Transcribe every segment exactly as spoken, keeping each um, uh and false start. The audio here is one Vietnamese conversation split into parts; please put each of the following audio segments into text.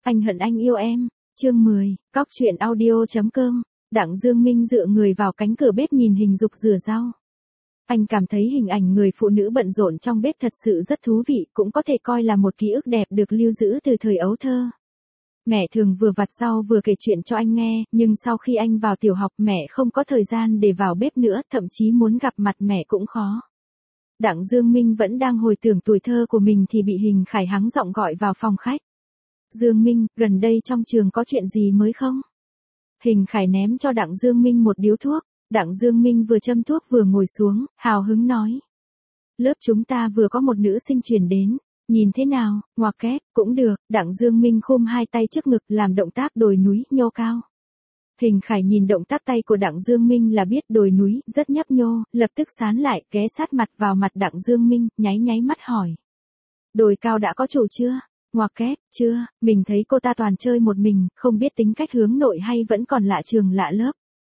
Anh hận anh yêu em. Chương mười, cóc truyện audio chấm com. Đặng Dương Minh dựa người vào cánh cửa bếp nhìn hình dục rửa rau. Anh cảm thấy hình ảnh người phụ nữ bận rộn trong bếp thật sự rất thú vị, cũng có thể coi là một ký ức đẹp được lưu giữ từ thời ấu thơ. Mẹ thường vừa vặt rau vừa kể chuyện cho anh nghe, nhưng sau khi anh vào tiểu học mẹ không có thời gian để vào bếp nữa, thậm chí muốn gặp mặt mẹ cũng khó. Đặng Dương Minh vẫn đang hồi tưởng tuổi thơ của mình thì bị Hình Khải hắng giọng gọi vào phòng khách. Dương Minh, gần đây trong trường có chuyện gì mới không? Hình Khải ném cho Đặng Dương Minh một điếu thuốc. Đặng Dương Minh vừa châm thuốc vừa ngồi xuống, hào hứng nói. Lớp chúng ta vừa có một nữ sinh chuyển đến. Nhìn thế nào, ngoặc kép, cũng được. Đặng Dương Minh khum hai tay trước ngực làm động tác đồi núi, nhô cao. Hình Khải nhìn động tác tay của Đặng Dương Minh là biết đồi núi, rất nhấp nhô, lập tức sán lại, ghé sát mặt vào mặt Đặng Dương Minh, nháy nháy mắt hỏi. Đồi cao đã có chủ chưa? Ngoặc kép, chưa, mình thấy cô ta toàn chơi một mình, không biết tính cách hướng nội hay vẫn còn lạ trường lạ lớp.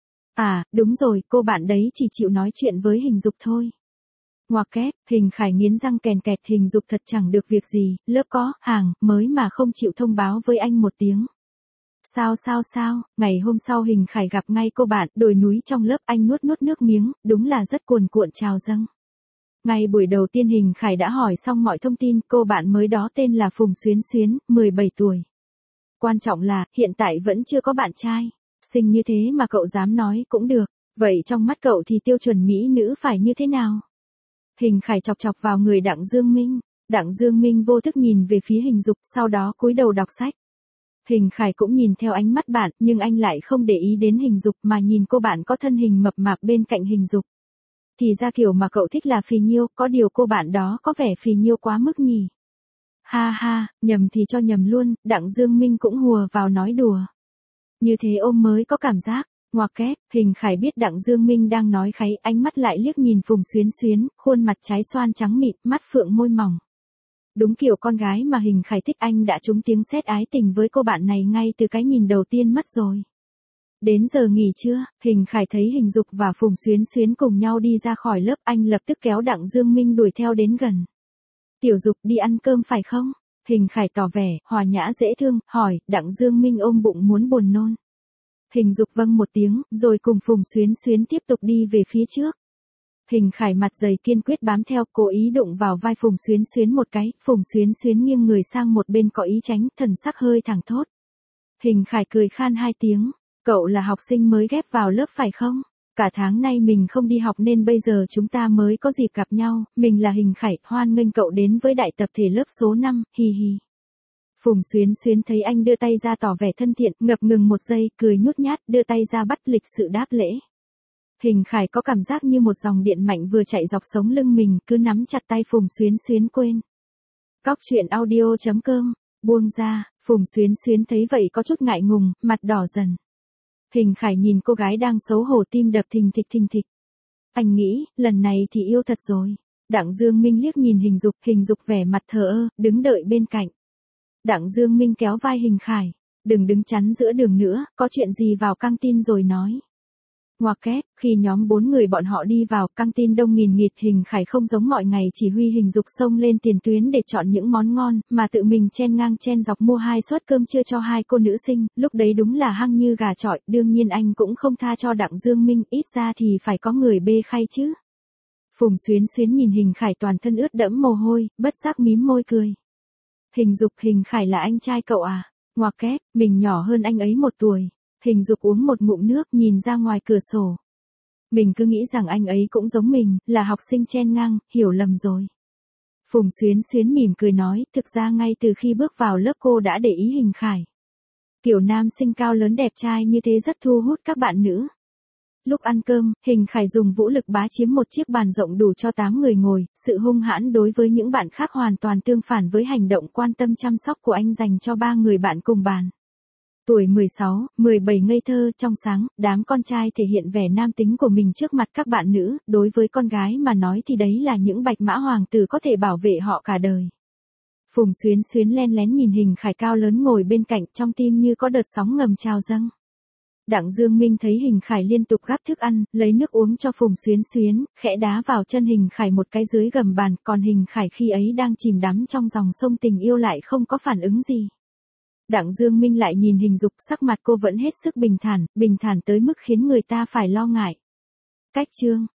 À, đúng rồi, cô bạn đấy chỉ chịu nói chuyện với Hình Dục thôi. Ngoặc kép, Hình Khải nghiến răng kèn kẹt, Hình Dục thật chẳng được việc gì, lớp có, hàng, mới mà không chịu thông báo với anh một tiếng. Sao sao sao, ngày hôm sau Hình Khải gặp ngay cô bạn, đồi núi trong lớp, anh nuốt nuốt nước miếng, đúng là rất cuồn cuộn trào dâng. Ngay buổi đầu tiên Hình Khải đã hỏi xong mọi thông tin, cô bạn mới đó tên là Phùng Xuyến Xuyến, mười bảy tuổi. Quan trọng là, hiện tại vẫn chưa có bạn trai. Xinh như thế mà cậu dám nói cũng được, vậy trong mắt cậu thì tiêu chuẩn mỹ nữ phải như thế nào? Hình Khải chọc chọc vào người Đặng Dương Minh. Đặng Dương Minh vô thức nhìn về phía Hình Dục, sau đó cúi đầu đọc sách. Hình Khải cũng nhìn theo ánh mắt bạn, nhưng anh lại không để ý đến Hình Dục mà nhìn cô bạn có thân hình mập mạp bên cạnh Hình Dục. Thì ra kiểu mà cậu thích là phì nhiêu, có điều cô bạn đó có vẻ phì nhiêu quá mức nhỉ. Ha ha, nhầm thì cho nhầm luôn, Đặng Dương Minh cũng hùa vào nói đùa. Như thế ôm mới có cảm giác. Ngoặc kép, Hình Khải biết Đặng Dương Minh đang nói kháy, ánh mắt lại liếc nhìn Phùng Xuyến Xuyến, khuôn mặt trái xoan trắng mịn, mắt phượng môi mỏng. Đúng kiểu con gái mà Hình Khải thích, anh đã trúng tiếng sét ái tình với cô bạn này ngay từ cái nhìn đầu tiên mất rồi. Đến giờ nghỉ trưa, Hình Khải thấy Hình Dục và Phùng Xuyến Xuyến cùng nhau đi ra khỏi lớp, anh lập tức kéo Đặng Dương Minh đuổi theo đến gần. Tiểu Dục đi ăn cơm phải không? Hình Khải tỏ vẻ, hòa nhã dễ thương, hỏi, Đặng Dương Minh ôm bụng muốn buồn nôn. Hình Dục vâng một tiếng, rồi cùng Phùng Xuyến Xuyến tiếp tục đi về phía trước. Hình Khải mặt dày kiên quyết bám theo, cố ý đụng vào vai Phùng Xuyến Xuyến một cái, Phùng Xuyến Xuyến nghiêng người sang một bên có ý tránh, thần sắc hơi thẳng thốt. Hình Khải cười khan hai tiếng, cậu là học sinh mới ghép vào lớp phải không? Cả tháng nay mình không đi học nên bây giờ chúng ta mới có dịp gặp nhau, mình là Hình Khải, hoan nghênh cậu đến với đại tập thể lớp số năm, hi hi. Phùng Xuyến Xuyến thấy anh đưa tay ra tỏ vẻ thân thiện, ngập ngừng một giây, cười nhút nhát, đưa tay ra bắt lịch sự đáp lễ. Hình Khải có cảm giác như một dòng điện mạnh vừa chạy dọc sống lưng mình, cứ nắm chặt tay Phùng Xuyến Xuyến quên. Cóc truyện audio chấm com, buông ra, Phùng Xuyến Xuyến thấy vậy có chút ngại ngùng, mặt đỏ dần. Hình Khải nhìn cô gái đang xấu hổ, tim đập thình thịch thình thịch. Anh nghĩ, lần này thì yêu thật rồi. Đặng Dương Minh liếc nhìn Hình Dục, Hình Dục vẻ mặt thờ ơ, đứng đợi bên cạnh. Đặng Dương Minh kéo vai Hình Khải, đừng đứng chắn giữa đường nữa, có chuyện gì vào căng tin rồi nói. Ngoặc kép, khi nhóm bốn người bọn họ đi vào, căng tin đông nghìn nghịt, Hình Khải không giống mọi ngày chỉ huy Hình Dục xông lên tiền tuyến để chọn những món ngon, mà tự mình chen ngang chen dọc mua hai suất cơm trưa cho hai cô nữ sinh, lúc đấy đúng là hăng như gà chọi, đương nhiên anh cũng không tha cho Đặng Dương Minh, ít ra thì phải có người bê khay chứ. Phùng Xuyến Xuyến nhìn Hình Khải toàn thân ướt đẫm mồ hôi, bất giác mím môi cười. Hình Dục, Hình Khải là anh trai cậu à? Ngoặc kép, mình nhỏ hơn anh ấy một tuổi. Hình Dục uống một ngụm nước, nhìn ra ngoài cửa sổ. Mình cứ nghĩ rằng anh ấy cũng giống mình, là học sinh chen ngang, hiểu lầm rồi. Phùng Xuyến Xuyến mỉm cười nói, thực ra ngay từ khi bước vào lớp cô đã để ý Hình Khải. Kiểu nam sinh cao lớn đẹp trai như thế rất thu hút các bạn nữ. Lúc ăn cơm, Hình Khải dùng vũ lực bá chiếm một chiếc bàn rộng đủ cho tám người ngồi, sự hung hãn đối với những bạn khác hoàn toàn tương phản với hành động quan tâm chăm sóc của anh dành cho ba người bạn cùng bàn. Tuổi mười sáu, mười bảy ngây thơ, trong sáng, đám con trai thể hiện vẻ nam tính của mình trước mặt các bạn nữ, đối với con gái mà nói thì đấy là những bạch mã hoàng tử có thể bảo vệ họ cả đời. Phùng Xuyến Xuyến len lén nhìn Hình Khải cao lớn ngồi bên cạnh, trong tim như có đợt sóng ngầm trào dâng. Đặng Dương Minh thấy Hình Khải liên tục gắp thức ăn, lấy nước uống cho Phùng Xuyến Xuyến, khẽ đá vào chân Hình Khải một cái dưới gầm bàn, còn Hình Khải khi ấy đang chìm đắm trong dòng sông tình yêu lại không có phản ứng gì. Đặng Dương Minh lại nhìn Hình Dục, sắc mặt cô vẫn hết sức bình thản, bình thản tới mức khiến người ta phải lo ngại. Cách chương